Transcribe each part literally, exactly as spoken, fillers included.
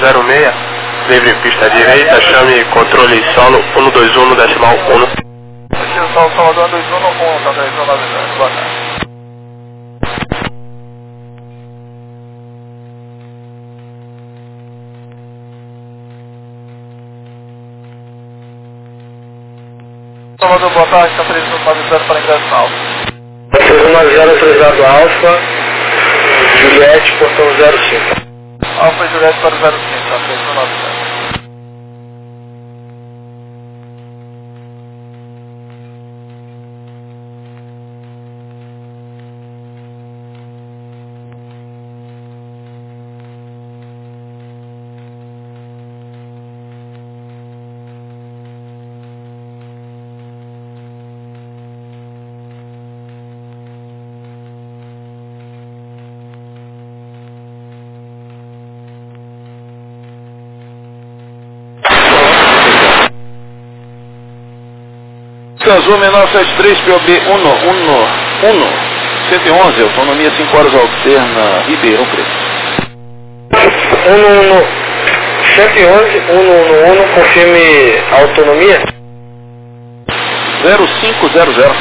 zero seis, livre pista direita, chame controle solo um dois um decimal um. Aqui o Solo Salvador dois um um, tá três um nove zero, boa tarde. Salvador, boa tarde, tá três um nove zero para ingresso na Alfa. três um nove zero autorizado Alfa, Juliette, portão zero cinco. Alfa e Juliette para o zero cinco, tá três um nove zero. Azul menor sete três, P O B um um um, cento e onze, autonomia cinco horas alterna, Ribeirão Preto. um um um, cento e onze, um um um, confirme a autonomia. zero cinco zero zero.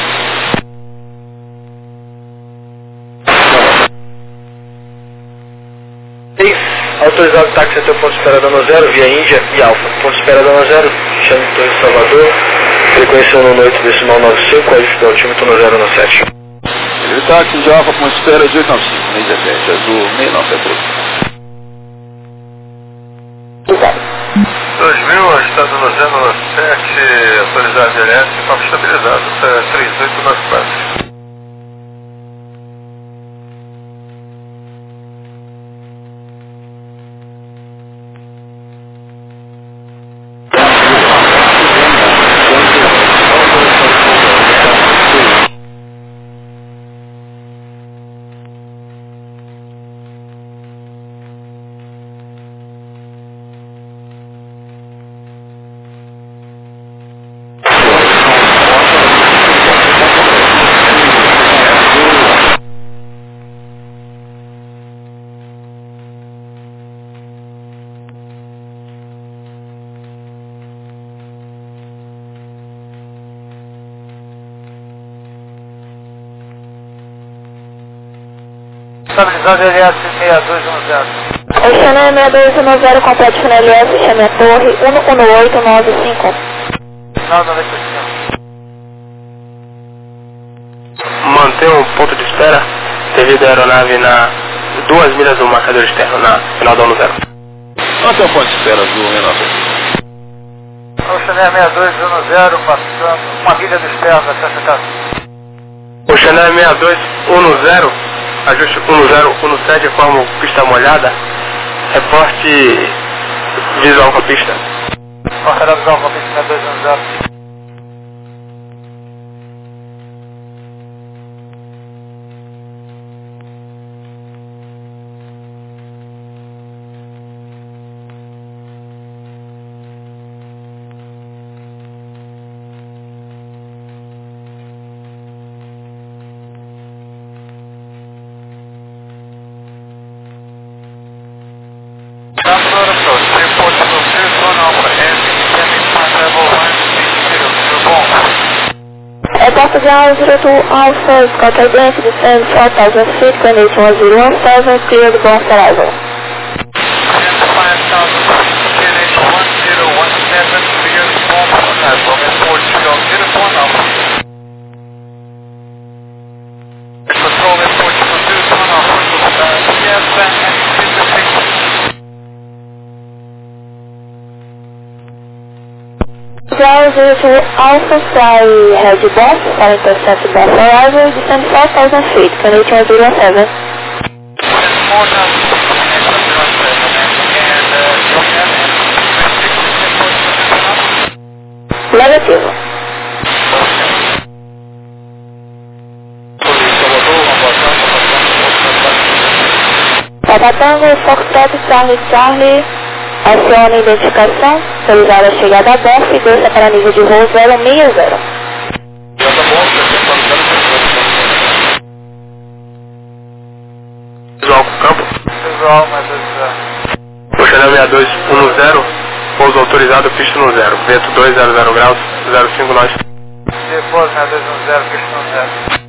Autorizado táxi até o ponto de espera dano zero, via Índia e Alfa. Ponto de espera dano zero, chame Torre Salvador. Frequência um nove oito decimal nove cinco, código do altímetro zero nove sete. Ele táxi de Alfa com espera de oito nove cinco, seis dezessete, azul seis nove três. dois mil, estado no zero sete, autorizado G L S, papo estabilizado, três oito nove quatro. Estabilizado L S seis dois um zero. Oceané seis dois um zero, complete no L S, chame a torre um um oito nove cinco. Não, não, não. Manter um ponto de espera devido à aeronave na duas milhas do marcador externo na final do ano zero. Quanto é o ponto de espera do Renato? Oceané seis dois um zero, passando uma milha do externo, essa cidade. Oceané seis dois um zero, ajuste um zero um sete como pista molhada, reporte visual com a pista. Porta visual com a pista seis dois um zero. Porta de Alfa to Alpha, Scott Identity, descend four thousand feet, Grenade one zero one seven, clear the bomb for arrival. five thousand feet, Grenade one zero one seven, clear the bomb for arrival, report to uniform Alpha. Control report to uniform Alpha, yes, and exit the picture. Browser to Alpha Fly Head Bomb, for intercept bomb for arrival, descend four thousand feet, Grenade one zero one seven. four thousand feet, Grenade one zero one seven, and uh, you have an Negativo. Papa Tango, Foxtrot, Charlie, Charlie, acione identificação, autorizada a chegada a bordo e desça para nível de voo zero seis zero. Visual com campo. Visual, mas... Oceané seis dois um zero, pouso autorizado, pista no zero, vento dois zero zero graus, zero cinco nós. Depois, né, dois um zero, pista no zero.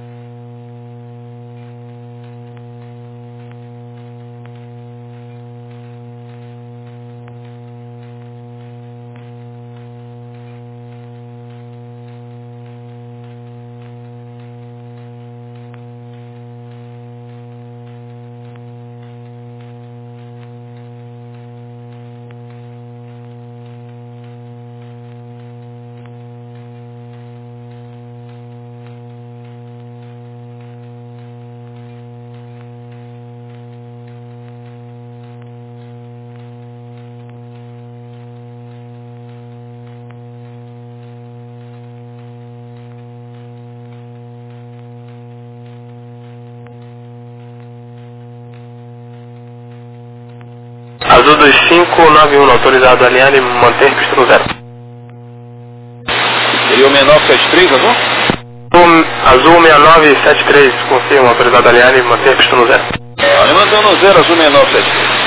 Azul dois cinco nove um, autorizado a alinhar e manter pista no zero. Seria o seis nove sete três, azul? Azul seis nove sete três, confirma, autorizado a alinhar e manter pista no zero. Alimentação no zero, azul seis nove sete três.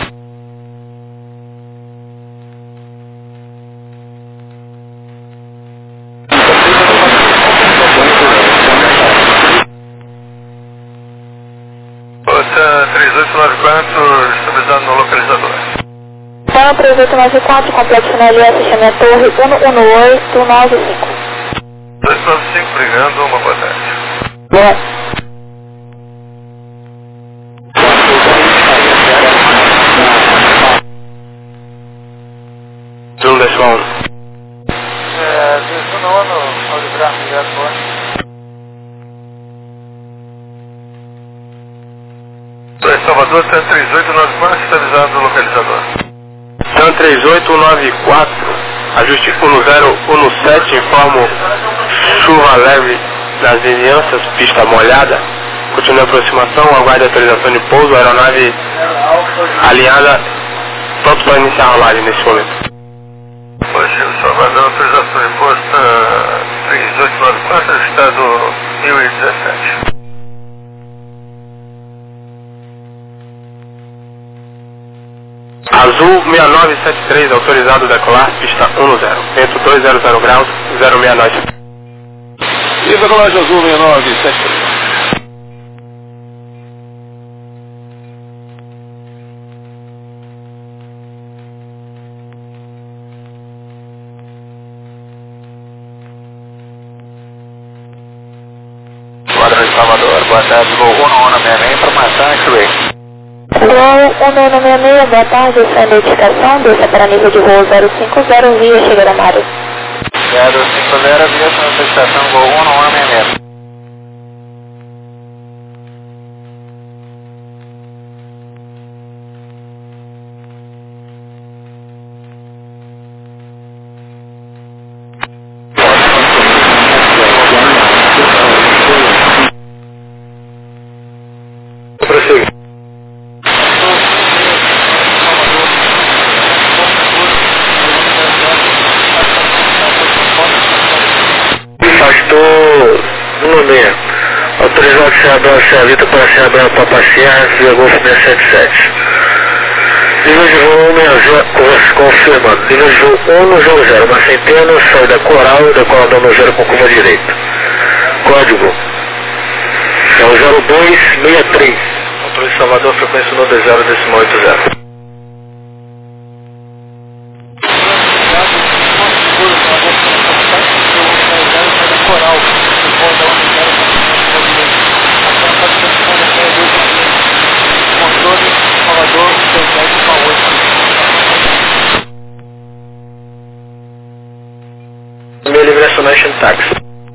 três oito nove quatro, estabilizado no localizador. Então, três oito nove quatro, complexo N L S, chame a torre um um oito nove cinco. dois nove cinco, brigando, uma boa tarde. Boa. Zoom decimal um. É, dois um ano, ao livrar, obrigado, boa. dois Salvador, três oito nove quatro, estabilizado no localizador. Tan três oito nove quatro, ajuste um zero um sete, informo chuva leve nas vizinhanças, pista molhada. Continue a aproximação, aguarde a autorização de pouso, aeronave alinhada, pronto para iniciar a rolagem nesse momento. Hoje, o Salvador, autorização de pouso três oito nove quatro, estado mil e dezessete. Azul seis nove sete três, autorizado a decolar, pista um zero, vento dois zero zero graus, zero seis nós. E decolagem azul seis nove sete três. Quadrão de Salvador, boa tarde, vou um um seis seis, informação, X-Ray. Gol um um seis seis, boa tarde, essa é a notificação, desça para nível de voo zero cinco zero, via chegada Mário. zero cinco zero, via sua estação, voo um um seis seis. Prossiga. Pastor um seis, autorizado Ceabrão Cealita para Ceabrão Papa Sierra, via Golfo seiscentos e setenta e sete. Nível de voo um zero, confirmando. Nível de voo um zero zero, uma centena, saída coral, decolador no zero com curva direita. Código é o zero dois seis três. Controle de Salvador, frequência no dois zero decimal oito zero. Meu Liberation Nation Taxi.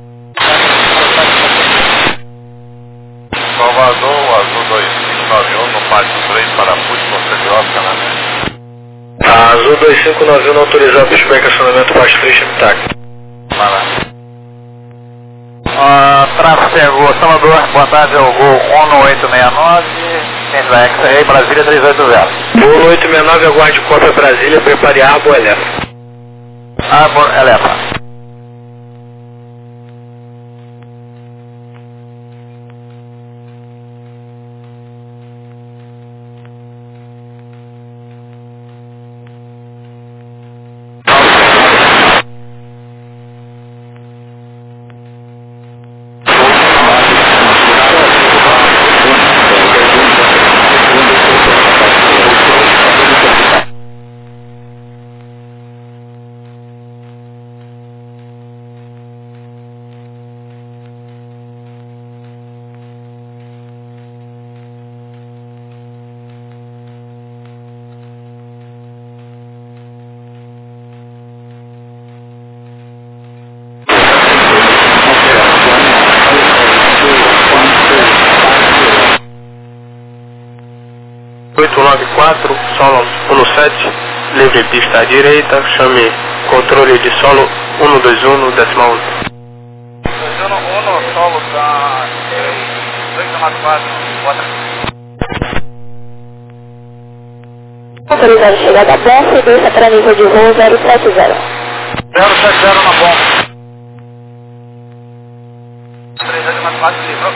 Salvador, Azul dois cinco nove um, no pátio três, parafuso, conselho Oscar, né? Azul dois cinco nove um, autorizado para o estacionamento pátio três, chame táxi. Para. Ah, tráfego Salvador, boa tarde, é o Gol um oito seis nove, centro da X-Ray, Brasília três oito zero. Voo oito seis nove, aguarde cópia Brasília, prepare Arbor Elefa. Arbor Elefa. oito nove quatro, solo um sete, livre pista à direita, chame controle de solo um dois um, decimal um. dois um um, solo da oito nove quatro, bota. Autorizado chegada a bomba e deixa para nível de voo zero sete zero. zero sete zero na bomba. três oito nove quatro, livrou.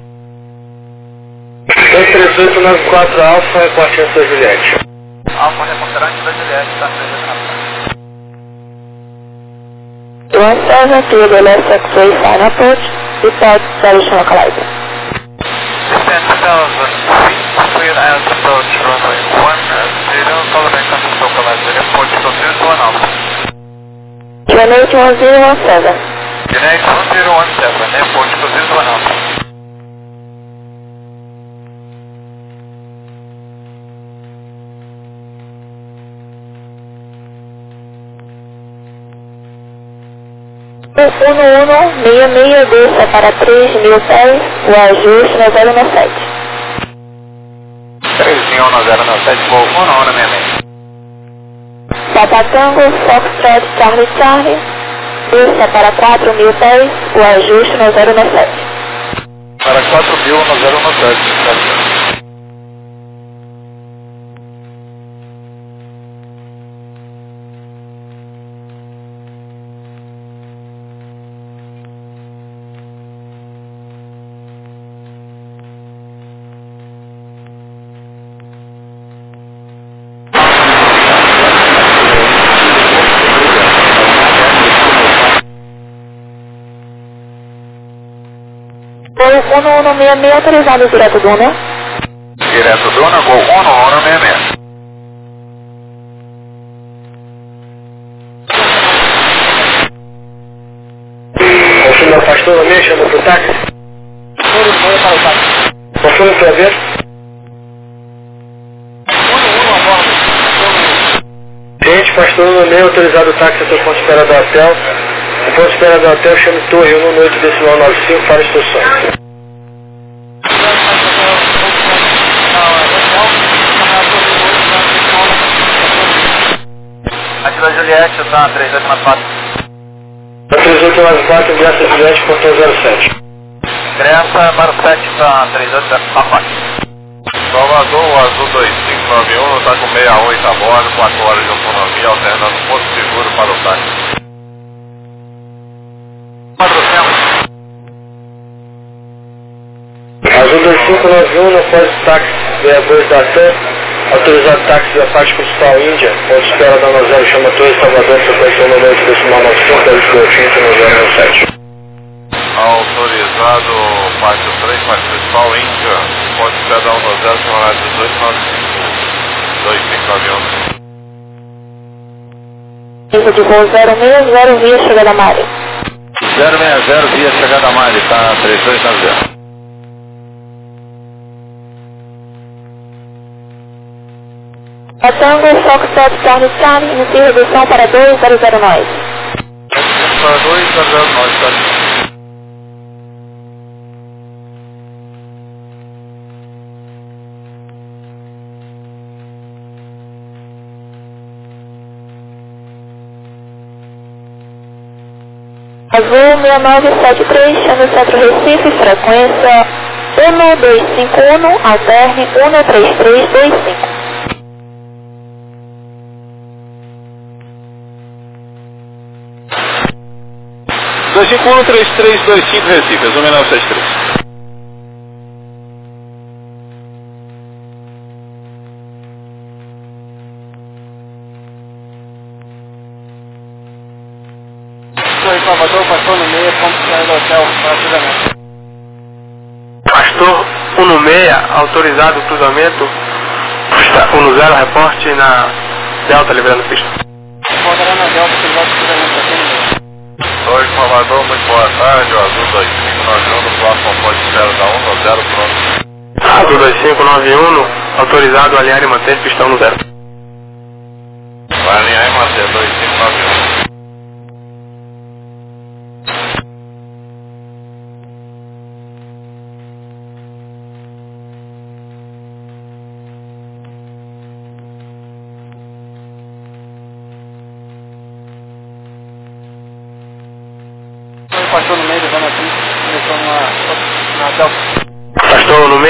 três oito nove quatro Alfa, reporte São Juliette. Alfa, reporterante da Juliette, tá três oito nove quatro. one seven, clear the left X-ray final approach, report direction localizer. Descent one thousand feet, clear as approach runway one zero, following contact localizer, report zero zero one Alpha. Unit one zero one seven. Unit one zero one seven, report zero zero one Alpha. um um um, seis seis, deixa para três mil pés, o ajuste na zero nove sete. três mil na zero nove sete, voo um um seis seis. Papa Tango, Foxtrot, Charlie Charlie, deixa para quatro mil pés, o ajuste na zero nove sete. Para quatro mil na zero nove sete. Voo um um seis seis, autorizado direto do Duna. Direto Duna, voo um um seis seis. Confirma afastou no meio, chama pro táxi. Confirma pra ver. Gente, pastor no meio, autorizado o táxi até o ponto de espera do hotel. O ponto de espera do hotel chama Torre um oito decimal nove cinco para instruções. Aqui da Juliette, tá três oito nove quatro. três oito nove quatro, ingressa Juliette, portão zero sete. Ingressa para o sete, tá três oito nove quatro. Salvador, o Azul dois cinco nove um, está com sessenta e oito a bordo, quatro horas de autonomia, alternando ponto seguro para o táxi. quatrocentos. Azul dois cinco nove um, no pós táxi sessenta e dois da TAM, autorizado táxi da parte principal Índia, ponto de espera da nove zero, chama Torre Salvador, frequência um oito decimal nove cinco, da Escrofinho, no zero nove sete. Autorizado, parte três, parte principal Índia, ponto de espera da nove zero, chama dezoito nove cinco, dois cinco nove um. Nível de voo zero seis zero, via chegada a Mari. zero seis zero, via chegada a Mari, tá três dois nove zero. Tango, Foxtrot, Charlie Charlie, inicia redução para dois zero zero nove. Para dois zero zero nove, tá? Azul seis nove sete três, chama Centro Recife, frequência um dois cinco um, alterne um três três dois cinco. dois cinco um, três três dois cinco Recife, Azul seis nove sete três. Salvador, passou no meio, ponto de espera do hotel, para cruzamento. Pastor um no seis, autorizado o cruzamento, pista um zero, reporte na Delta, liberando pista. Poderá na Delta, que vai cruzamento aqui no meio. Oi, Salvador, muito boa tarde, o Azul dois cinco nove um, no próximo ponto de espera da um zero, pronto. Azul dois cinco nove um, autorizado alinhar e manter pista um zero. Vai alinhar e manter dois cinco nove um.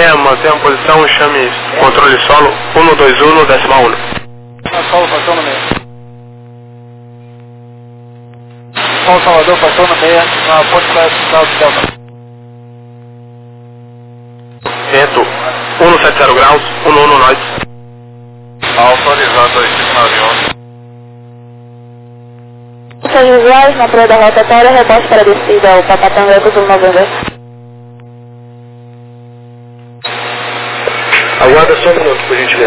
meia, mantenha a posição e chame controle solo um dois um, decimal um. Solo, passou no meio. Solo Salvador, passou no meio, na ponte para o do Delta. Vento cento e setenta graus, um um nós. Autorizado dois cinco nove um. Seus visuais na prova da rotatória, rebote para a descida, o Papatango Eco Zulu November. Aguarda só um minuto, por gentileza.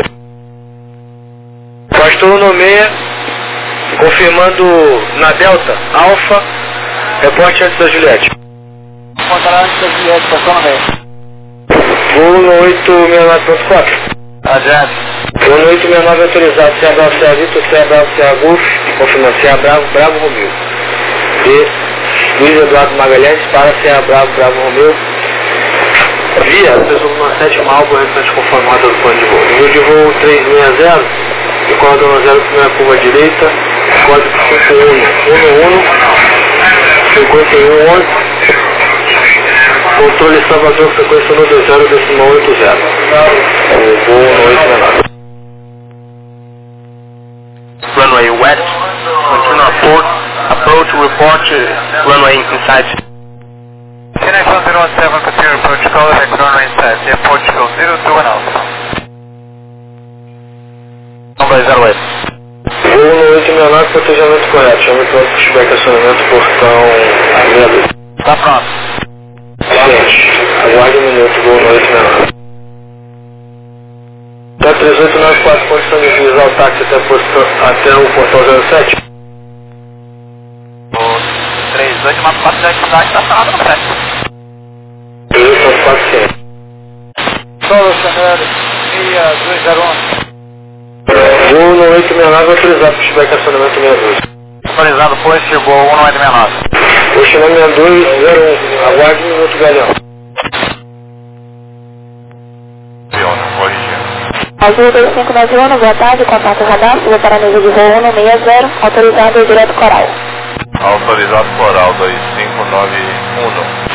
Pastor no meia, confirmando na Delta, Alfa, reporte antes da Juliette. Encontrar antes da Juliette, passou no meio. Voo no oito seis nove ponto quatro. Adiante. Voo no oito seis nove autorizado, C A Bravo, C A Vitor, C A Bravo, C A Golf, confirmando C A Bravo, Bravo Romeu. E Luiz Eduardo Magalhães para C A Bravo, Bravo Romeu. Via, uma sétima álbum restante conformada do plano de voo. Nível de voo trezentos e sessenta, recorda uma zero primeira curva direita, código cinquenta e um, um um, cinquenta e um, onze, controle Salvador, frequência um dois zero, decimal oito zero. O voo no oito seis nove. Runway wet, continue port, approach, report, runway inside. Connection zero one seven, continue approach call, and runway inside. Yeah, Portugal zero two one Alpha. um dois zero oito. Voo no oito seis nove, protejamento correto. Chame pronto, pushback, acionamento, portão meia luz. Tá pronto. Gente, aguarde um minuto, voo no oito seis nove. Tá três oito nove quatro, condição de utilizar o táxi até, portão, até o portão zero sete. O três oito nove quatro já está estacionado no sete. três oito nove quatro, sim. Solo Chanel, seis dois zero um. Voo no oito seis nove, autorizado, pushback, acionamento meia luz. Autorizado, pois chegou um oito seis nove. Oxinã seis dois zero um, aguarde um minuto, Galeão. Azul dois cinco nove um, boa tarde, contato radar, suba para nível de voo um seis zero, autorizado direto coral. Autorizado coral dois cinco nove um.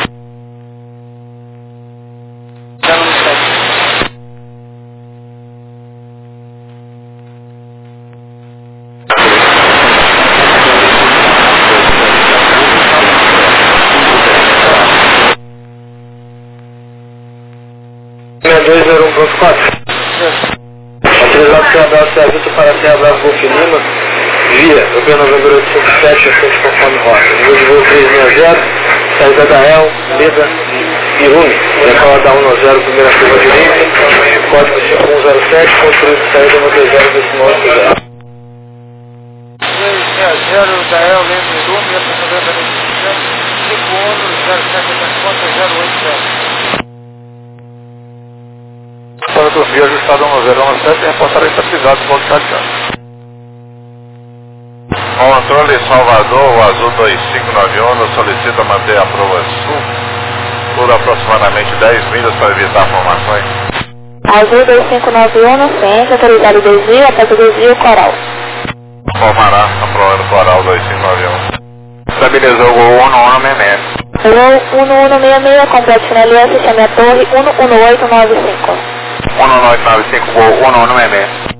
seis dois zero um ponto quatro. Autorizado C A Bravo, C A Vitor para C A Bravo Golf Lima, via, Europeu Novembro oitocentos e sete, assente conforme rota. Nível de voo trezentos e sessenta, saída da El, Leda e Rumi. Decola da um zero, primeira curva direita, código cinco um zero sete, controle de saída um dois zero, decimal oito zero. três zero da El, Leda e Rumi, essa mudança de cinco um zero sete, zero oito zero. Para do via ajustado um zero um sete, reportar estabilizado do ponto cardeal. Controle Salvador, o Azul dois cinco nove um, solicita manter a prova sul por aproximadamente dez milhas para evitar formações. Azul dois cinco nove um, ciência, autorizado desvio, após o desvio coral. Formará a prova do coral dois cinco nove um. Estabilizou o voo um um seis seis. Voo um um seis seis, complete na L S, chame a torre um um oito nove cinco. um um oito nove cinco, voo um um seis seis.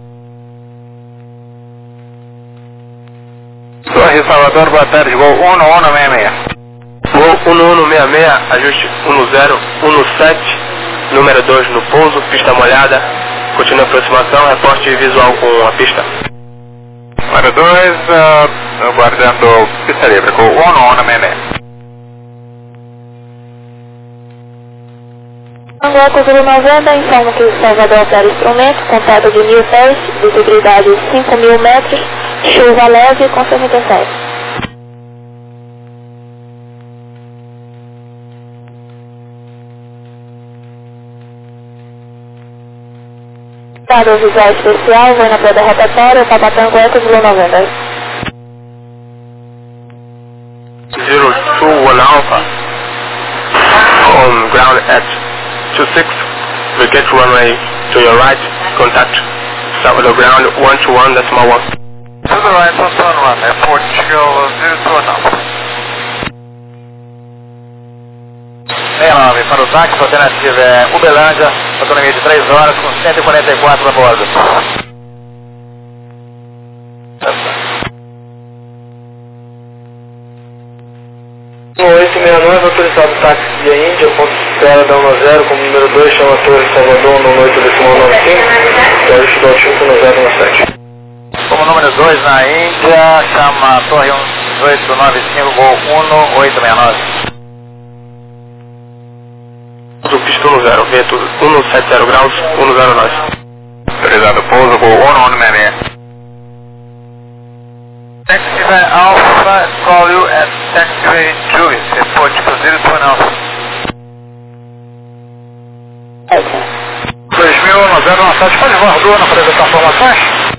Torre Salvador, boa tarde, voo um um seis seis. Voo um um seis seis, ajuste um zero um sete, número dois no pouso, pista molhada, continua a aproximação, reporte visual com a pista. Número dois, uh, aguardando pista livre, com um um seis seis. Angola Zulu noventa, informa que o Salvador opera instrumento, contato de mil pés, visibilidade cinco mil metros, chuva leve com setenta e sete. Dado visual especial, vou na prova rotatória, Papatango Eco Zulu noventa. zero two one Alpha, on ground at two six, vacate runway to your right, contact Salvador ground one two one, decimal one. To the right, on turn one, at Portugal zero two one Alpha. six nove, para o táxi, a alternativa é Uberlândia, autonomia de três horas com cento e quarenta e quatro a bordo. oito seis nove, autorizado táxi via Índia, ponto de espera da um zero, como número dois, chama Torre Salvador, no oito decimal nove cinco, código do cinco um zero um sete. Como número dois na Índia, chama Torre um oito nove cinco, voo um oito seis nove. Do pista um zero, vento cento e setenta graus, um zero nove. Autorizado pouso, voo um um seis seis. Taxiway Alpha, call you at Taxiway Juice, report to zero two Alpha. dois mil um zero um sete, pode voar na apresentar informações?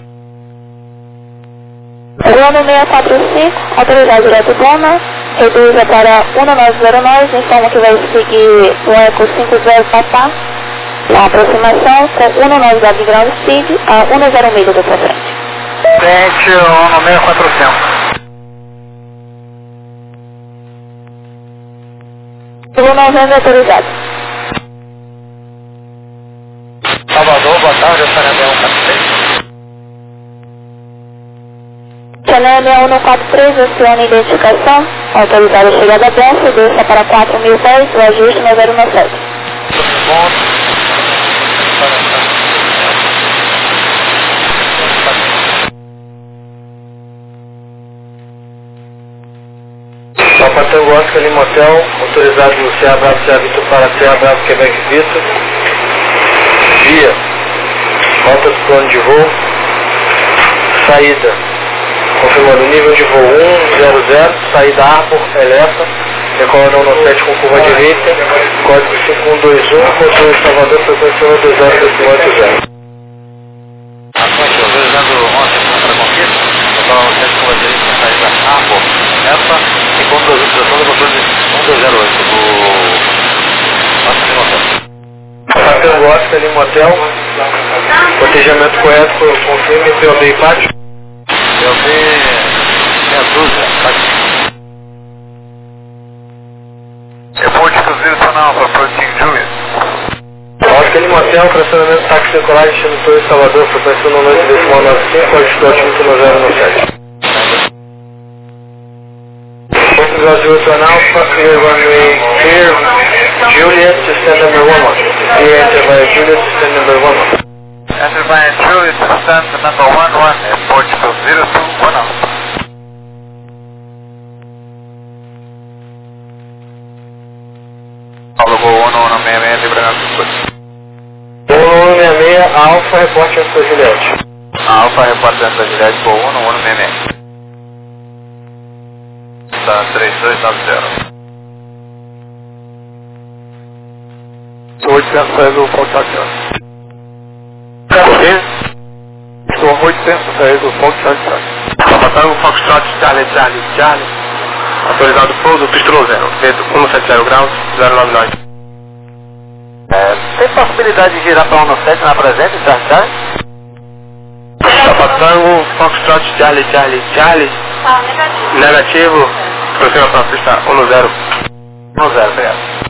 Ruano seiscentos e quarenta e cinco, autorizado direto Goma, reduza para um nove zero nove, informa que vai seguir o Eco cinco zero Papá, na aproximação com um nove zero ground speed a um zero milha da sua frente. Frente, um seis quatro cinco. Ruano noventa autorizado. Salvador, boa tarde, Chanel um quatro três. Chanel um quatro três, acione identificação, autorizado a chegada a Belfast, desça para quatro mil pés, o ajuste no zero um sete. Papa Tango Oscar Lima Hotel, autorizado no C A Bravo C A Vitor para C A Bravo Quebec Vitor, via, rota do plano de voo, saída, confirmando nível de voo um zero zero, saída Arbor, Elefa, decola no sete com curva direita, código cinco um dois um, motor de Salvador, frequência um dois zero dois oito zero. Ações autorizando ontem contra a conquista, decola no sete com curva direita, saída Arbor, Elefa, e contra a utilização do motor de um dois zero oito, do Oscar Lima Hotel. Papa Tango Oscar Lima Hotel, protejamento correto, confirme, P O B e pátio. Eu vi meia dúzia, tá? Report to zero two Alpha, approaching Juiz. Oscar Lima Hotel, fracionamento táxi decolagem, destino Torre Salvador, frequência um oito decimal nove cinco, código do cinco um zero um sete. Brasil one Alpha, clear runway clear, Juliet to stand number one. Clear enter via Juliet to stand number one. Enter via Juliet to stand number one one, report to zero two one Alpha. Paulo Gol um um seis seis, Librando Sul. um um seis seis, Alpha, reporte antes da Juliette. Alpha, repórter antes da Juliette, Gol um um seis seis. Tá, três dois nove zero. Estou oitocentos sair do Foxtrot. Estou oitocentos sair do Foxtrot. Papa Tango Foxtrot, Charlie, Charlie, Charlie. Autorizado pouso, pista um zero, vento cento e setenta graus, zero nove nove. É, tem possibilidade de girar para um sete na presente, Charlie, Charlie? Papa Tango Foxtrot, Charlie, Charlie, Charlie. Negativo, aproxima para a pista um zero. um zero, obrigado.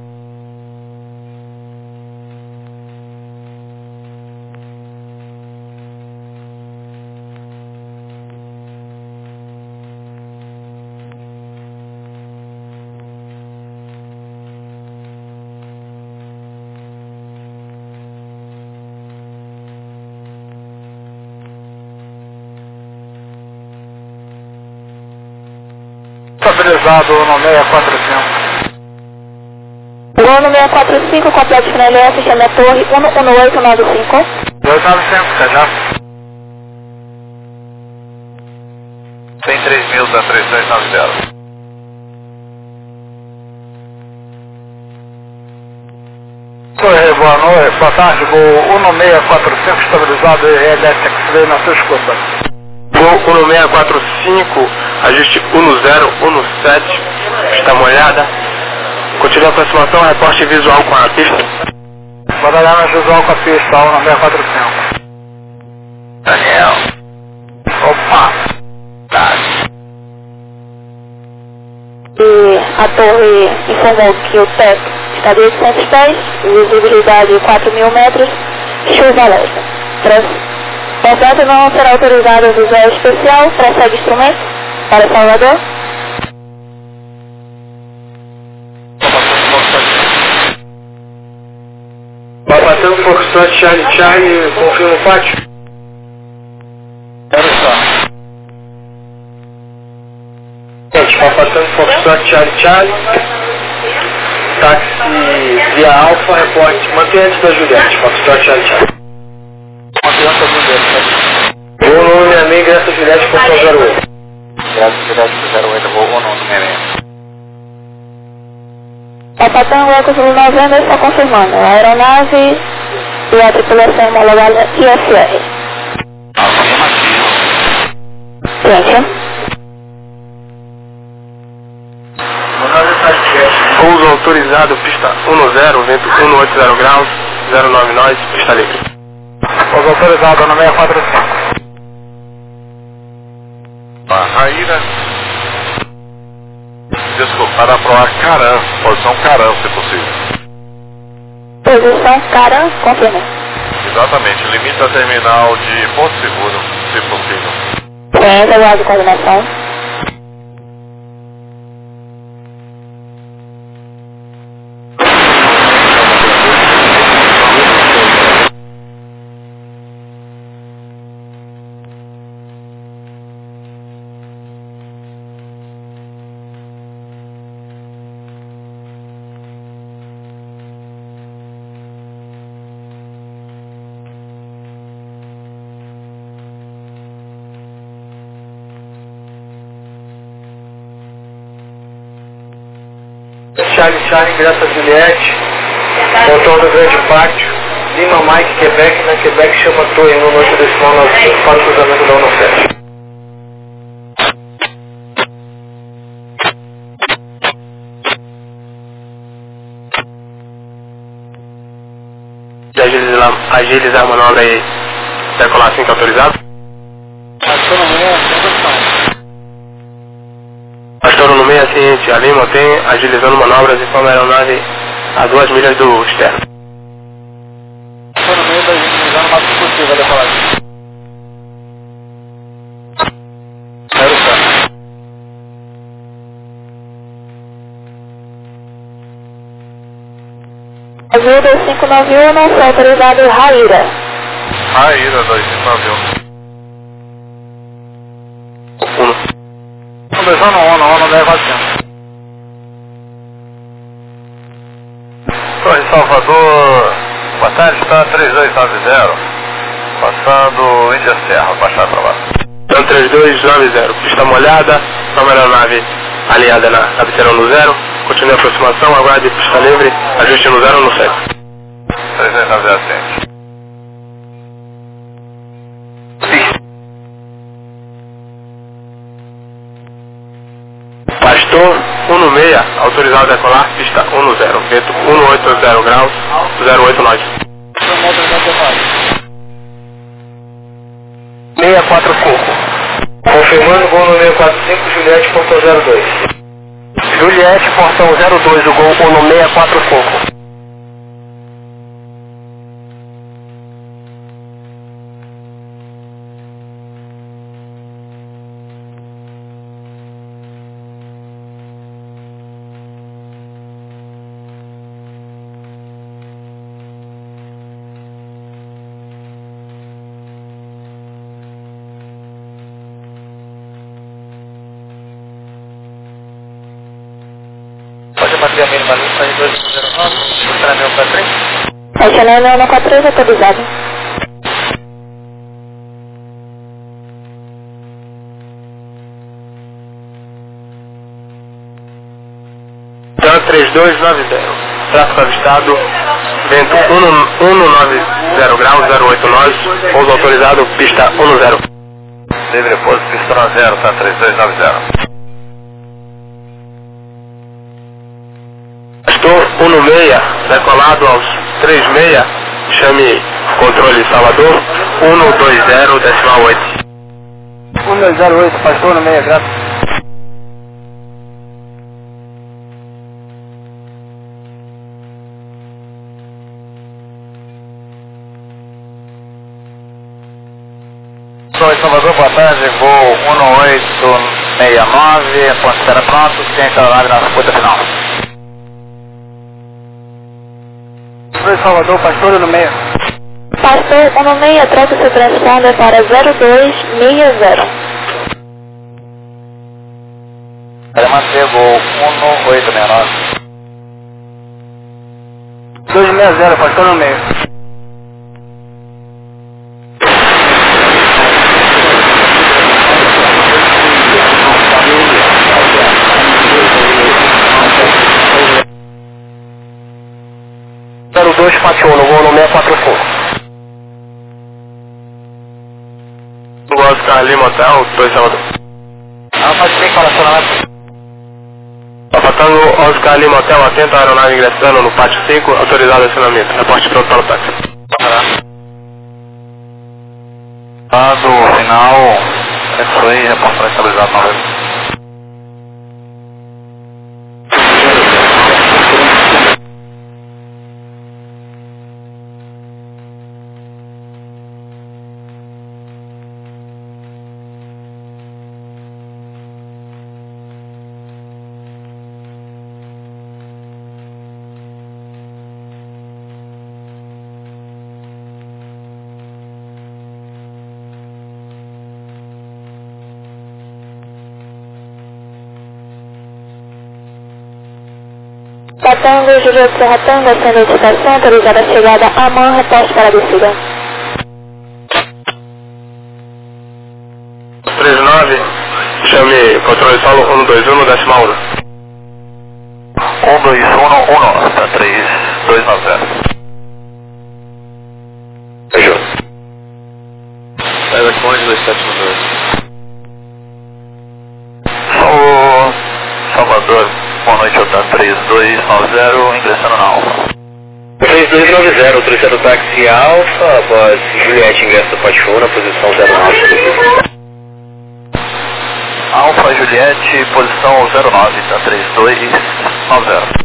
Estabilizado no seis quatro cinco. Ruano seiscentos e quarenta e cinco, completo final F, chama a Torre um um oito nove cinco. dois nove cinco, tá já? Tem três mil da três dois nove zero. Oi, boa noite, boa tarde, voo um seis quatro cinco, estabilizado e elétrico, na sua escuta. Voo um seis quatro cinco, ajuste um zero um sete, pista molhada. Continua a aproximação, reporte visual com a pista. Badalhar visual com a pista, um seis quatro cinco. Daniel. Opa. Tá. E a torre informou que o T E C estadia de oitocentos pés, visibilidade quatro mil metros, chuva leve. Portanto, não será autorizado o visual especial, prossegue instrumento para Salvador. Passando Foxtrot Charlie Charlie, confirma o pátio. Quero estar. Gente, passando Foxtrot Charlie Charlie, táxi via Alfa, reporte, mantenha antes da Juliette, Foxtrot Charlie Charlie. Mantenha antes da Juliette. Voo no um seis seis, Graça Juliette, ponto zero oito. Graça Juliette, zero oito, voo no um seis seis. Papatão Eco Zulu noventa está confirmando. A aeronave e a tripulação homologada I S R. Gente. Pouso autorizado, pista dez, vento cento e oitenta graus, zero nove nós, pista livre. Pouso autorizado no seis quatro cinco. Raíra. Desculpa, para proar Caram, posição Caram, se possível. Posição Caram, confirma. Exatamente, limita a terminal de Porto Seguro, se possível. Tem, aguardo coordenação. Charlie Charlie, Graça Juliette, motor do Grande Pátio, Lima Mike, Quebec, na Quebec chama Torre no noite decimal nove cinco, para o cruzamento da um sete. De agilizar, agilizar a manobra e decolar assim que autorizado. Pastor no meio é seguinte, a Lima tem agilizando manobras e forma a aeronave a duas milhas do externo. Pastor no meio está agilizando o máximo possível a decolagem. Quero estar. Azul dois cinco nove um, não foi autorizado Raíra. Raíra dois cinco nove um. Um. Começando no ONU, ONU dez quatrocentos. Torre Salvador, boa tarde, está três dois nove zero, passando Índia Serra, baixar para lá. Então três dois nove zero, pista molhada, forma a aeronave alinhada na cabeceira no zero, continue a aproximação, aguarde pista livre, ajuste no zero no sete. três dois nove zero cento. Pastor um seis, autorizado a decolar, pista um zero, vento cento e oitenta graus, zero oito nós. seis quatro cinco. Confirmando voo no seis quatro cinco, Juliette, portão zero dois. Juliette, portão zero dois, o gol no seis quatro cinco. Pode bater a mínima lista em dois zero nove, para meu P três. Acionando no quatro três autorizado. Então três dois nove zero, tráfego avistado, vento cento e noventa graus, zero oito nós, pouso autorizado, pista um zero. Livre pouso, pista zero, tá três dois nove zero. Pastor um seis, decolado aos três seis, chame controle Salvador, um dois zero, decimal oito. um dois zero oito, pastor no meio, graças. um oito seis nove, considera pronto, ciência da nave na disputa final. Oi, Salvador, Pastor no meio. Pastor um no meio, troca seu transponder para zero dois seis zero. Era manteve um oito seis nove. dois seis zero, Pastor no meio. zero dois quatro um, voo no seis quatro cinco. Oscar Lima Hotel, dois Salvador. Ah, pode ser relacionamento. Papa Tango, Oscar Lima Hotel, atento à aeronave ingressando no pátio cinco, autorizado acionamento. Reporte pronto para o táxi. Dado final, é isso aí, reporte para estabilizado na vez. Patango, Juliette Serra Tango, sem identificação, autorizada a chegada à mão, reporte para a descida. três nove, chame controle solo um dois um no decimal um. um dois um um, está três dois nove zero. Fechou. Sai daqui onde dois sete um dois. Sou Salvador, boa noite, Otan três dois nove zero, ingressando na Alfa. três dois nove zero, autorizado táxi Alfa, voz Juliette, ingresso do pátio um na posição zero nove. Alfa Juliette, posição zero nove, está três dois nove zero.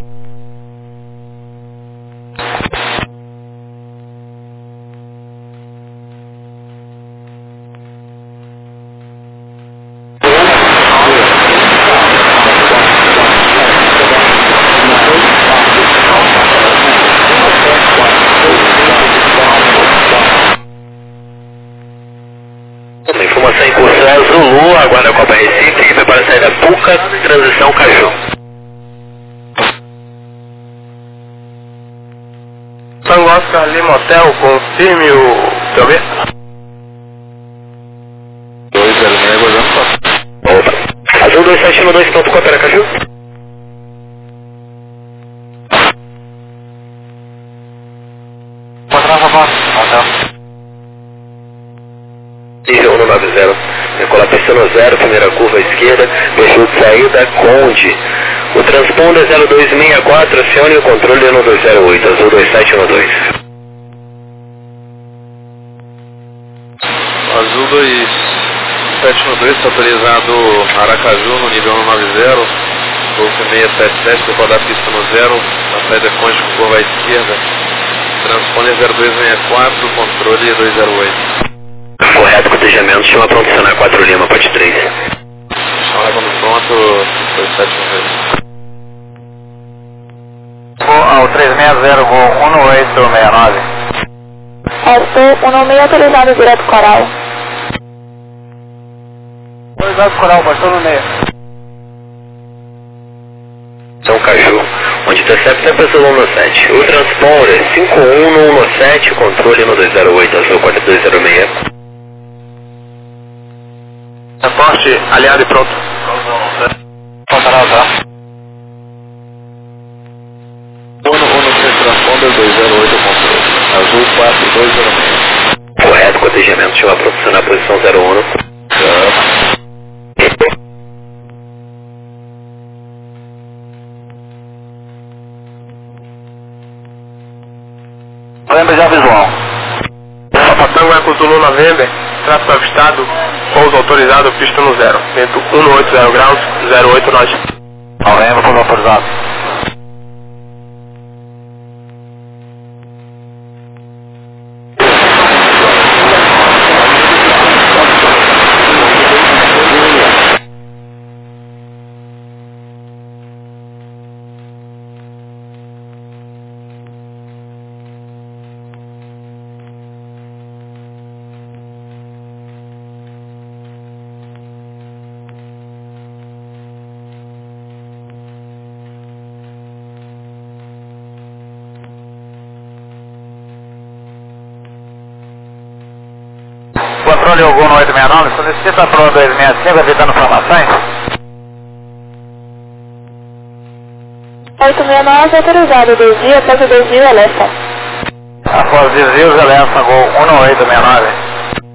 Informação em curso é Zulu, aguarda a Copa Recife, prepara a saída Puca, transição Caju. Tango Oscar Lima Hotel, confirme o T O B. dois zero seis, aguardando só. Opa. Azul dois sete um dois, pronto, coopera Caju. Quadrança baixa, hotel. Nível um nove zero, decolar pista no zero, primeira curva à esquerda, deixou de saída, Conde. O transponder é zero dois seis quatro, acione o controle no dois zero oito, azul dois sete um dois. Azul dois sete um dois, está autorizado Aracaju no nível um nove zero. Golf seis sete sete, decolar da pista no zero, a saída Conde com curva à esquerda. Transponder zero dois seis quatro, controle dois zero oito. Correto, cotejamento, chama pronto, acionar quatro Lima, pode três. Chama quando pronto, dois sete um dois. Vou ao três seis zero, vou um oito seis nove. Pastor um no meio, autorizado direto coral. Autorizado coral, Pastor no meio. São Caju, onde intercepta é pessoa um sete. O transponder é cinco um um sete, controle no dois zero oito, azul quatro dois zero seis. Reporte aliado e pronto. Controle, tá? um no seis transponder dois zero oito, controle. Azul quatro dois zero seis. Correto, cotejamento, chama pronto, acionar posição zero um. Já. Lembra já visual. Papa Tango Eco Zulu November, tráfego avistado, pouso autorizado, pista no zero. Vento um oito zero graus, zero oito nós. Novembro, pouso autorizado. controle o Gol no oito seis nove, solicita para o dois seis cinco, evitando informações. oito seis nove, autorizado, desvio, após o desvio, Elefant. Após desvios, Elefant, Gol um no oito seis nove.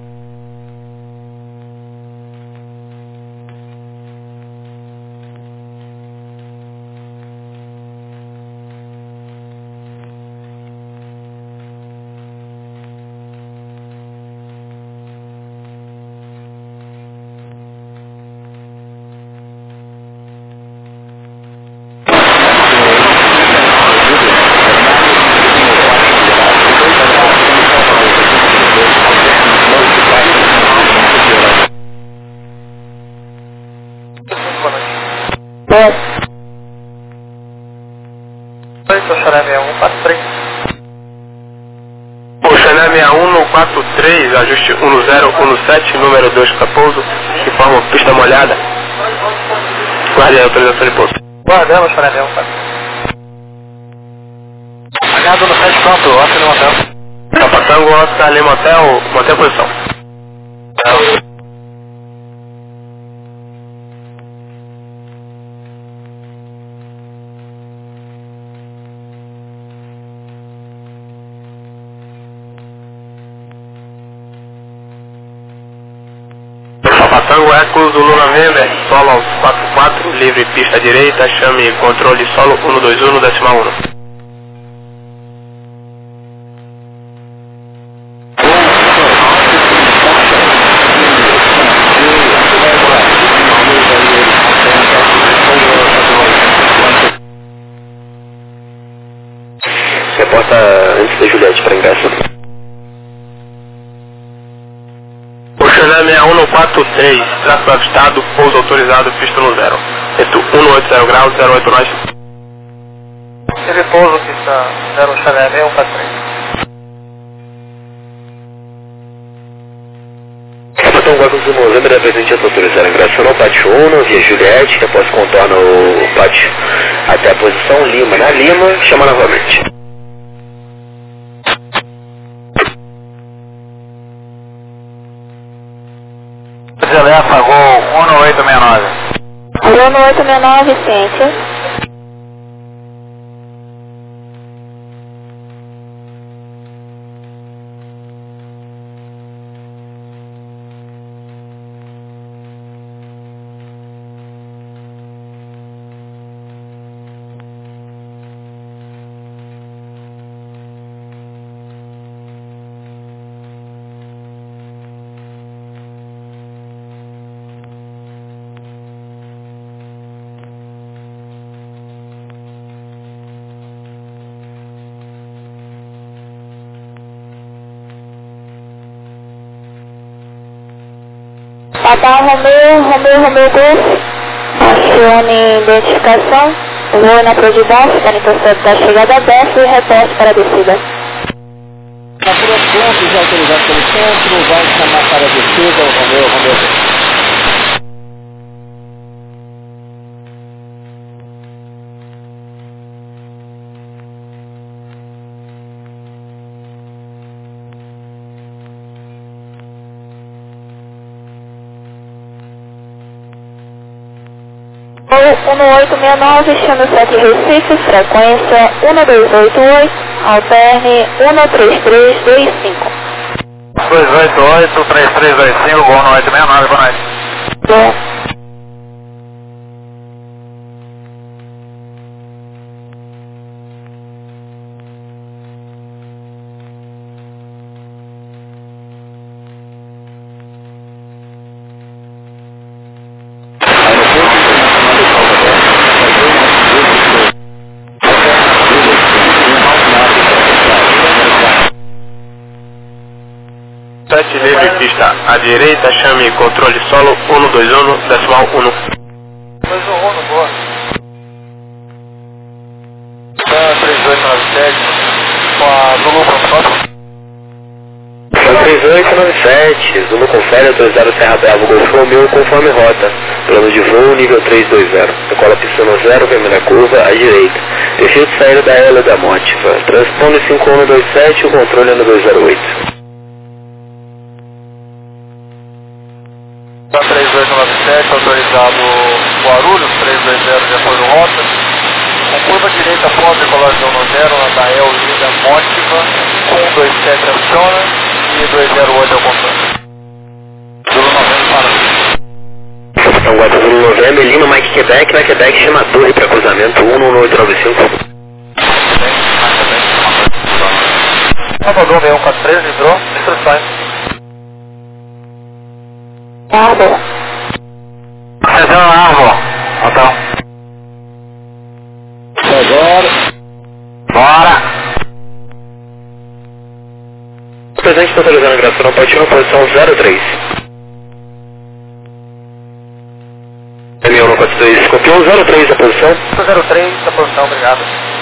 Oxané sessenta e um no quatro três, ajuste um zero um sete, número dois para pouso, informa pista molhada. Guarde a autorização de pouso. Guardamos, Oxané sessenta e um, quatro três. Alinhado no sete pronto, Oscar Lima Hotel. Capatango, Oscar Lima Hotel, mantém a posição. Papatango Eco Zulu November, solo aos quatro quatro, livre pista direita, chame controle solo um dois um, decimal um. Reporta antes da Juliette para ingresso. Oxané sessenta e um no quatro três, tráfego avistado, pouso autorizado, pista no zero. Reto um no oito zero graus, zero oito nós. Teve pouso, pista zero Oxané sessenta e um, quatro três. Capitão Guarda do Novembro, presente autorizar ingresso no pátio um, via Juliette, que após contorna o pátio até a posição Lima. Na Lima, chama novamente. Elefant, Gol um no oito seis nove. Gol no oito seis nove, ciência. Papa Romeu, Romeu, Romeu Golf, acione identificação, voo na providência para interceptar da chegada aberta e reporte para a descida. Captura pontos autorizados pelo centro, vai chamar para a descida o Romeu, Romeu. um oito seis nove, chame sete Recife, frequência um dois oito oito, alterne um três três dois cinco. dois oito oito, três três dois cinco, Gol no oito seis nove, boa noite. Bom. sete livre pista à direita, chame controle solo um dois um, decimal um. dois um um, boa. Tá, três oito nove sete, com a Zulu Controle. três oito nove sete, Zulu confere, autorizado Serra Bravo, Golf Romeu, conforme rota. Plano de voo, nível três dois zero. Decola pista no zero, primeira curva, à direita. Perfil de saída da Ela da Motiva. Transpone cinco um dois sete, o controle é no dois zero oito. nove sete, autorizado Guarulhos, três dois zero de apoio rota. Com curva direita após decolagem do um zero, Natael Lida Mótiva, um dois sete aciona e dois zero oito ao contato. Zulu noventa para Capitão Guarda Zulu November, Lima Mike Quebec, na Quebec chama Torre para cruzamento um um oito nove cinco. Salvador, meio um quatro três, livrou, instruções. Árvore. Atenção, árvore. Então. Agora. Bora. Presente totalizando a gravação, partindo posição zero três. M um quatro dois, copiou zero três a posição. zero três, a posição, obrigado.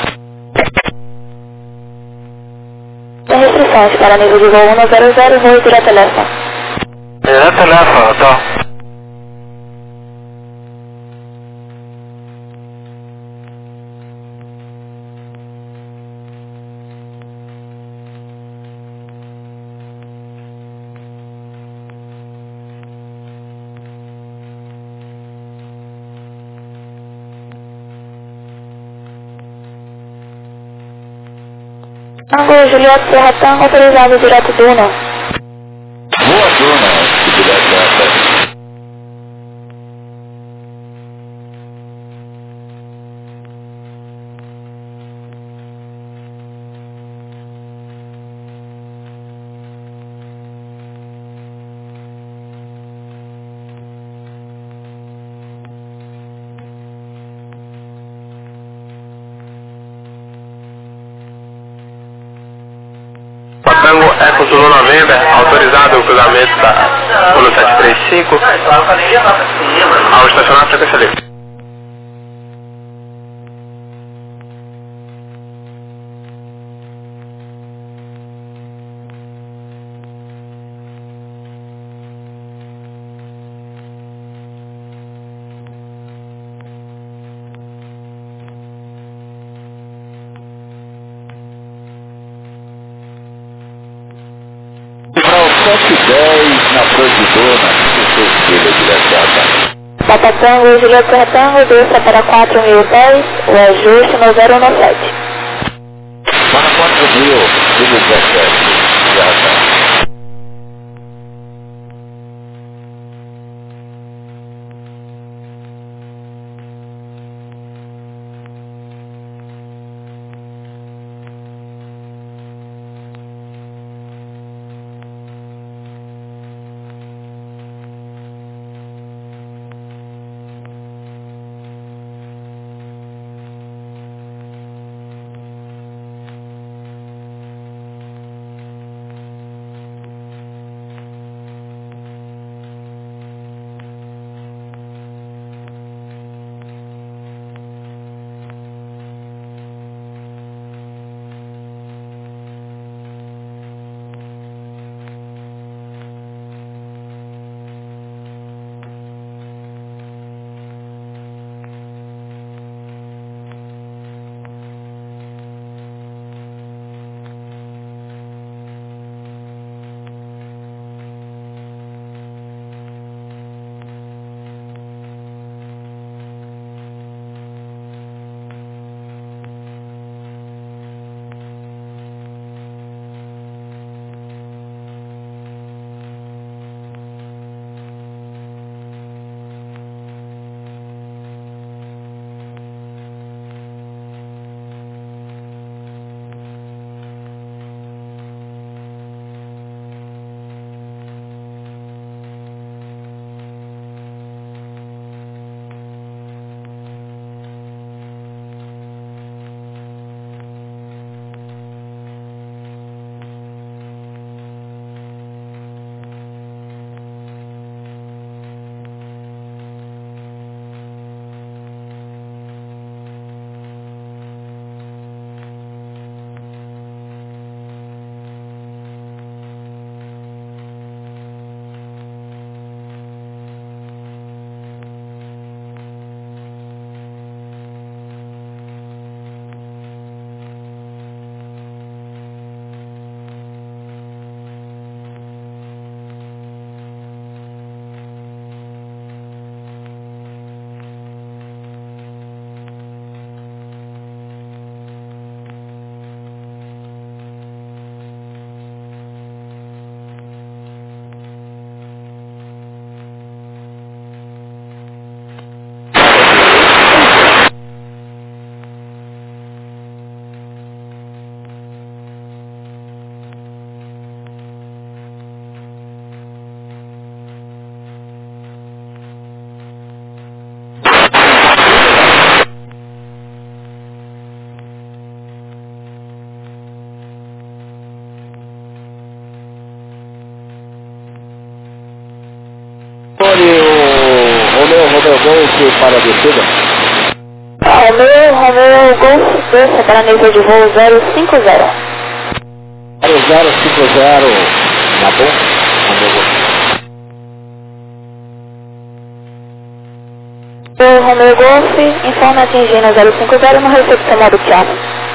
Tem restrições para nível de voo um zero zero, voo direto telefone. Direto telefone, então. Tango Juliette Serra Tango, autorizado direto Duna. Boa Duna, direto essa. Tango Eco Zulu November, autorizado o cruzamento da um sete três cinco ao estacionar a frequência livre. sete dez na Prosidona, seu filho direto. Papa Tango Juliette Serra Tango, desça para quatro mil e dez, o ajuste no zero um sete. Para quatro mil e dezessete, já está. Romeu Golf, desça para nível de voo zero cinco zero. zero cinco zero, na bom? Romeu Golf. O Romeu Golf, informe atingindo zero cinco zero no recepção modo piano.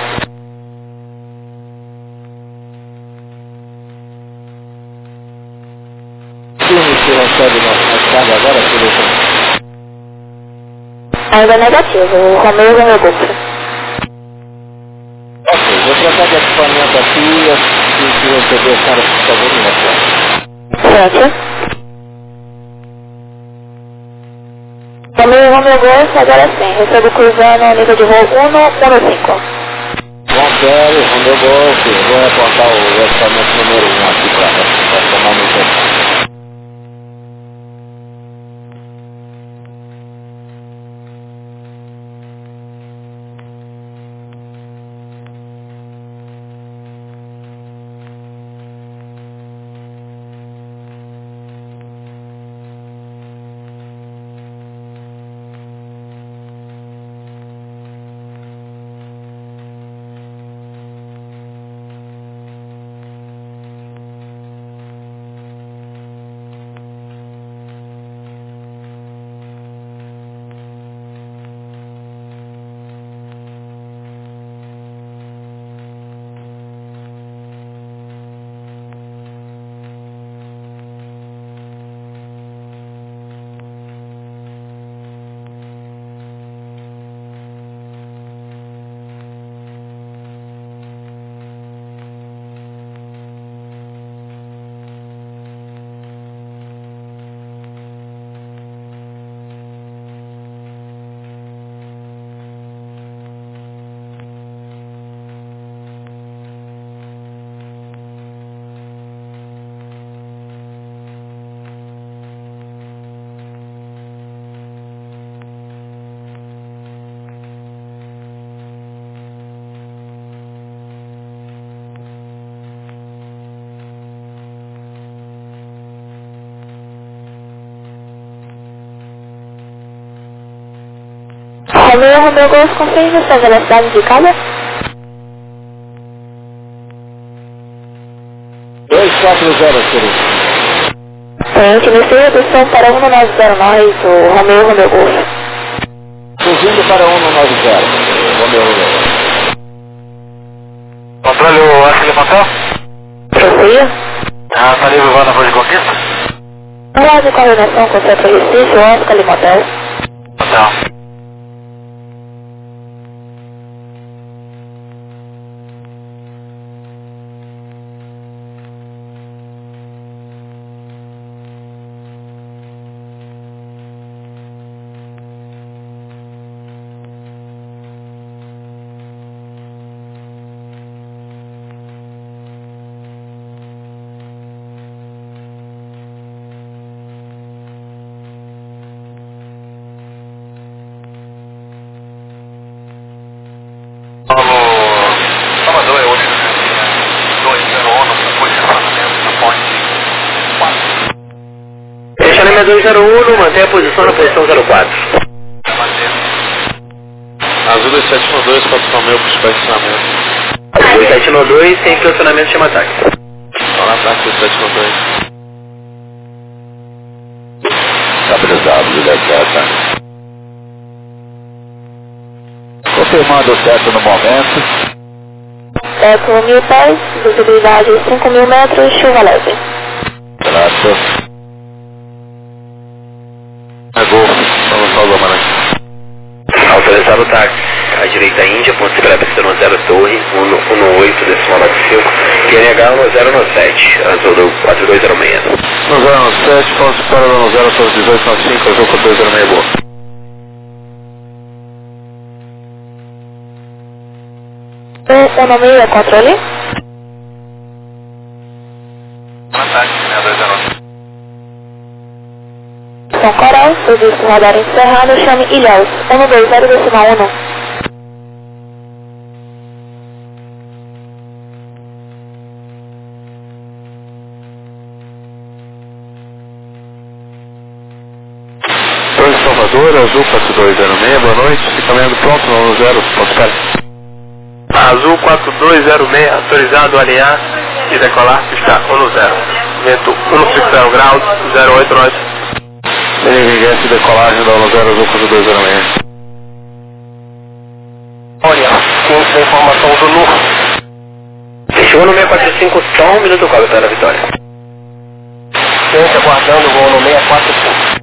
Você recebe na carga agora, Felipe? Ainda negativo, o Romeu e o Romeu Golf. Ok, vou trocar de equipamento aqui e se você deixar, por favor, me mostrar. Certo. Romeu e Romeu Golf, agora sim, recebo cruzando nível de voo um um cinco. Bom, sério, Romeu Golf, vou apontar o equipamento número um aqui para tomar manutenção. Romeu, Romeu Golf, confirme sua velocidade indicada. dois quatro zero, Felipe. Gente, iniciei a redução para um nove zero nove, o Romeu, Romeu Golf. Subindo para um nove zero, Romeu, Romeu. Controle o S L Motel? Prossiga. Ah, tá livre voando na Voz de Conquista? Voz de coordenação com o Centro Recife, Oscar Limotel. Motel. Salvador é hoje dois zero um, posicionamento na ponte quatro. Fechamento dois zero um, mantém a posição na posição zero quatro. Azul dois sete nove dois, quatro Romeu para estacionamento. dois sete nove dois, sem estacionamento, chama ataque. Olha lá, ataque dois sete nove dois. Estabilizado, direto. Confirmando o teto no momento. Teto mil pés, visibilidade cinco mil metros, chuva leve. Trato. É gol, vamos salvar Maranhão. Autorizado o táxi. À direita Índia, ponto para pista no zero Torre, um um oito, decimal nove cinco. Q N H no zero nove sete, azul do quatro dois zero seis. No zero nove sete, posso para no zero dezoito nove cinco, azul quatro dois zero seis, boa. Economia, controle. Ataque, né, dois zero nove. São Coral, serviço radar encerrado, chame Ilhéus, um dois zero decimal um. Salvador, azul quatro dois zero seis, boa noite, caminhando pronto, no zero, ponto espera. Azul quatro dois zero seis, autorizado a alinhar e decolar, pista um zero. Vento cento e cinquenta graus, zero oito nós. N V decolagem da um zero, Azul quatro dois zero seis. Olha, ciência da informação do N U. Chegou no seis quatro cinco, só um minuto quatro, tá na Vitória. Ciência aguardando o voo no seis quatro cinco.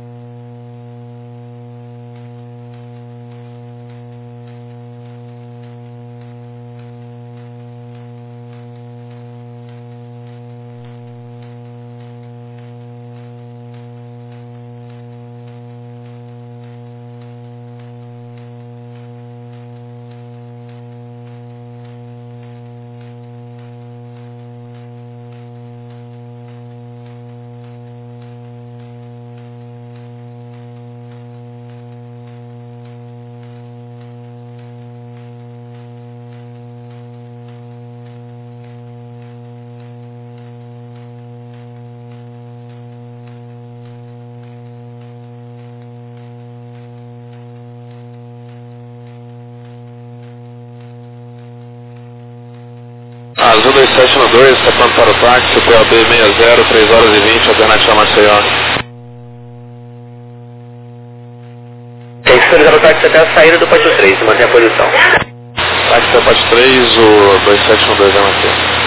Azul dois sete um dois, está pronto para o táxi, P O B seis zero, três horas e vinte, alternativa Maceió. Tem que sinalizar o táxi até a saída do pátio três, manter a posição. Táxi até o pátio três, o dois sete um dois é Maceió.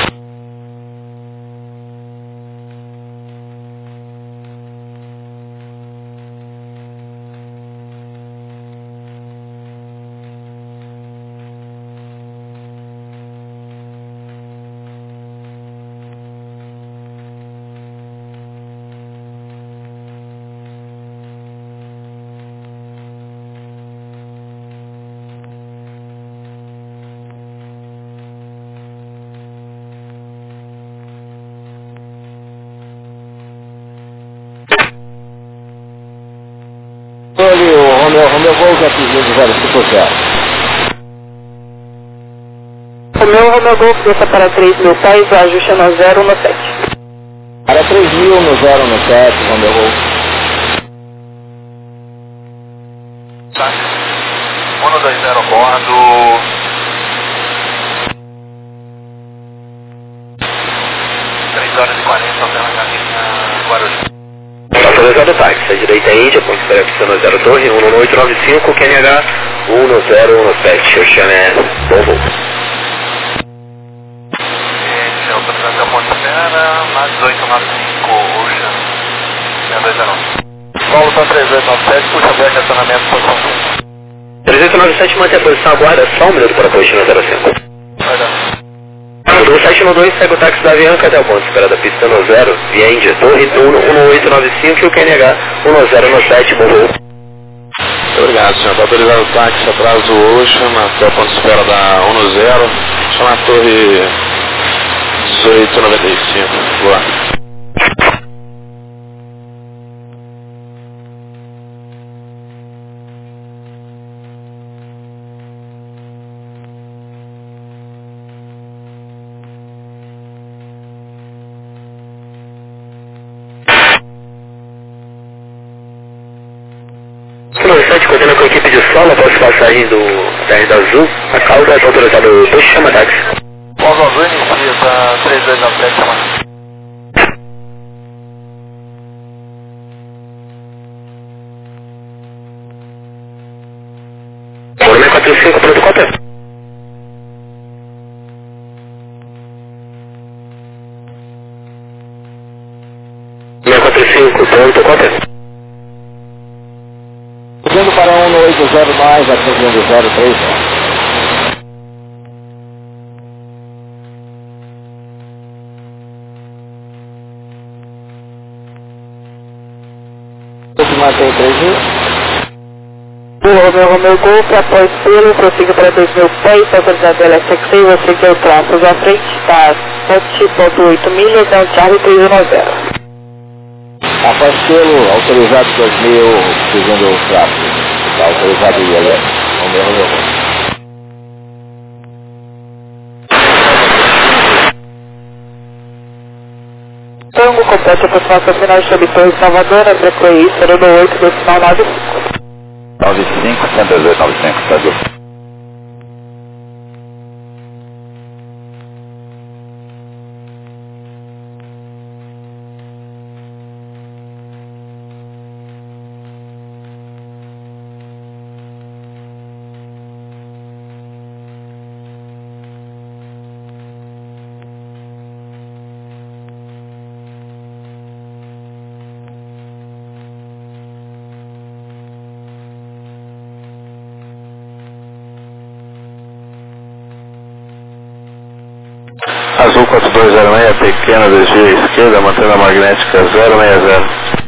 Olha o Romeu, Romeu Golf aqui, zero cinco zero. Romeu, Romeu Golf, desça para três mil pés, ajuste no zero no sete. Para três mil no zero no sete, Romeu Golf. Tá. um dois zero bordo. três horas e quarenta, alternativa Guarulhos. Autorizado o táxi, a direita é Índia, ponto espera pista no zero Torre, um oito nove cinco, Q N H um zero um sete, Oceana é bom voo. Esse é o autorizado da ponte espera, na dezoito nove cinco, Ocean, seis dois zero um. Paulo para três dois nove sete, puxa back, acionamento, posição cinco. três oito nove sete, mantém a posição, aguarda só um minuto para a post no zero cinco. Vai dar. Do sete um dois, segue o táxi da Avianca até o ponto de espera da pista no zero, via Índia, Torre um oito nove cinco e o Q N H um zero um sete, bom voo. Muito obrigado, senhor. Está autorizado o táxi atrás do Ocean, até o ponto de espera da um zero, só na torre dezoito noventa e cinco. Boa. Contando com a equipe de solo após passagem do T da Azul, a causa está autorizada o posto chama táxi. Paulo Azul inicia da três dois nove sete, chama. seis quatro cinco, pronto, quatro. seis quatro cinco, pronto, quatro. Subindo para um oito zero mais, atingindo zero três. Você mantém três mil. O Romeu, Romeu Golf, após selo, prossiga para dois mil pés, autorizado do Electric Free, você que é o traços à frente, está sete vírgula oito milhas, é um Charlie três um zero. Após selo, autorizado dois mil, seguindo o tráfego. Está autorizado o I L S. Romeu, Romeu Golf. Tango, complete a aproximação final de Torre Salvador, André Coelho, Sereno oito, decimal nove cinco. nove cinco, cento e dezoito, nove cinco, tá bom. Azul quatro dois zero seis, pequena, desvia à esquerda, mantendo a magnética zero seis zero.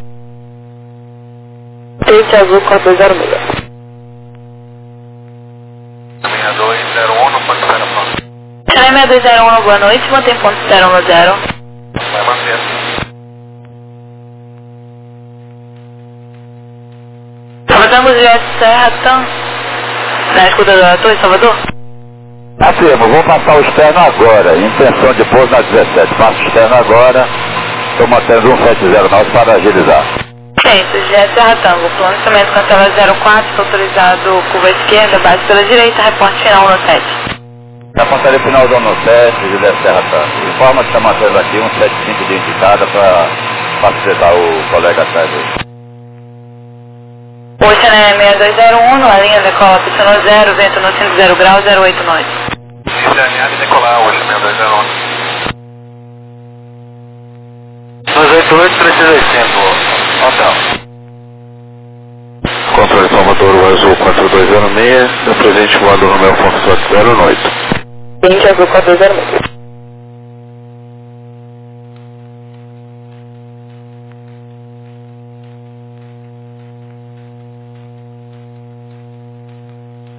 Peixe Azul quatro dois zero seis. seis dois zero um, não pode ser a Chile seis dois zero um, boa noite, mantém ponto zero um zero. Vai manter. Salvador Juliette Serra, Tam, na escuta da Torre, Salvador? Afirmo, vou passar o externo agora, intenção de pouso na dezessete, passo o externo agora, estou mantendo um sete zero nove para agilizar. Centro, Juliette Serra, Tango, planejamento cancela zero quatro, autorizado curva esquerda, base pela direita, reporte final um no sete. Já pontaria final do no sete, Juliette Serra Tango. Informa que está mantendo aqui um sete cinco de indicada para facilitar o colega atrás dele. Ocean seis dois zero um, a linha decola pista no zero, vento no cinco zero graus, zero oito nove. Isso é alinhado e decolar, hoje seis dois zero um. dois oito oito, três oitenta, hotel. Controle Salvador, Azul quatro dois zero seis, meu presente voando no meu Foxtrot zero oito. vinte Azul quatro dois zero seis.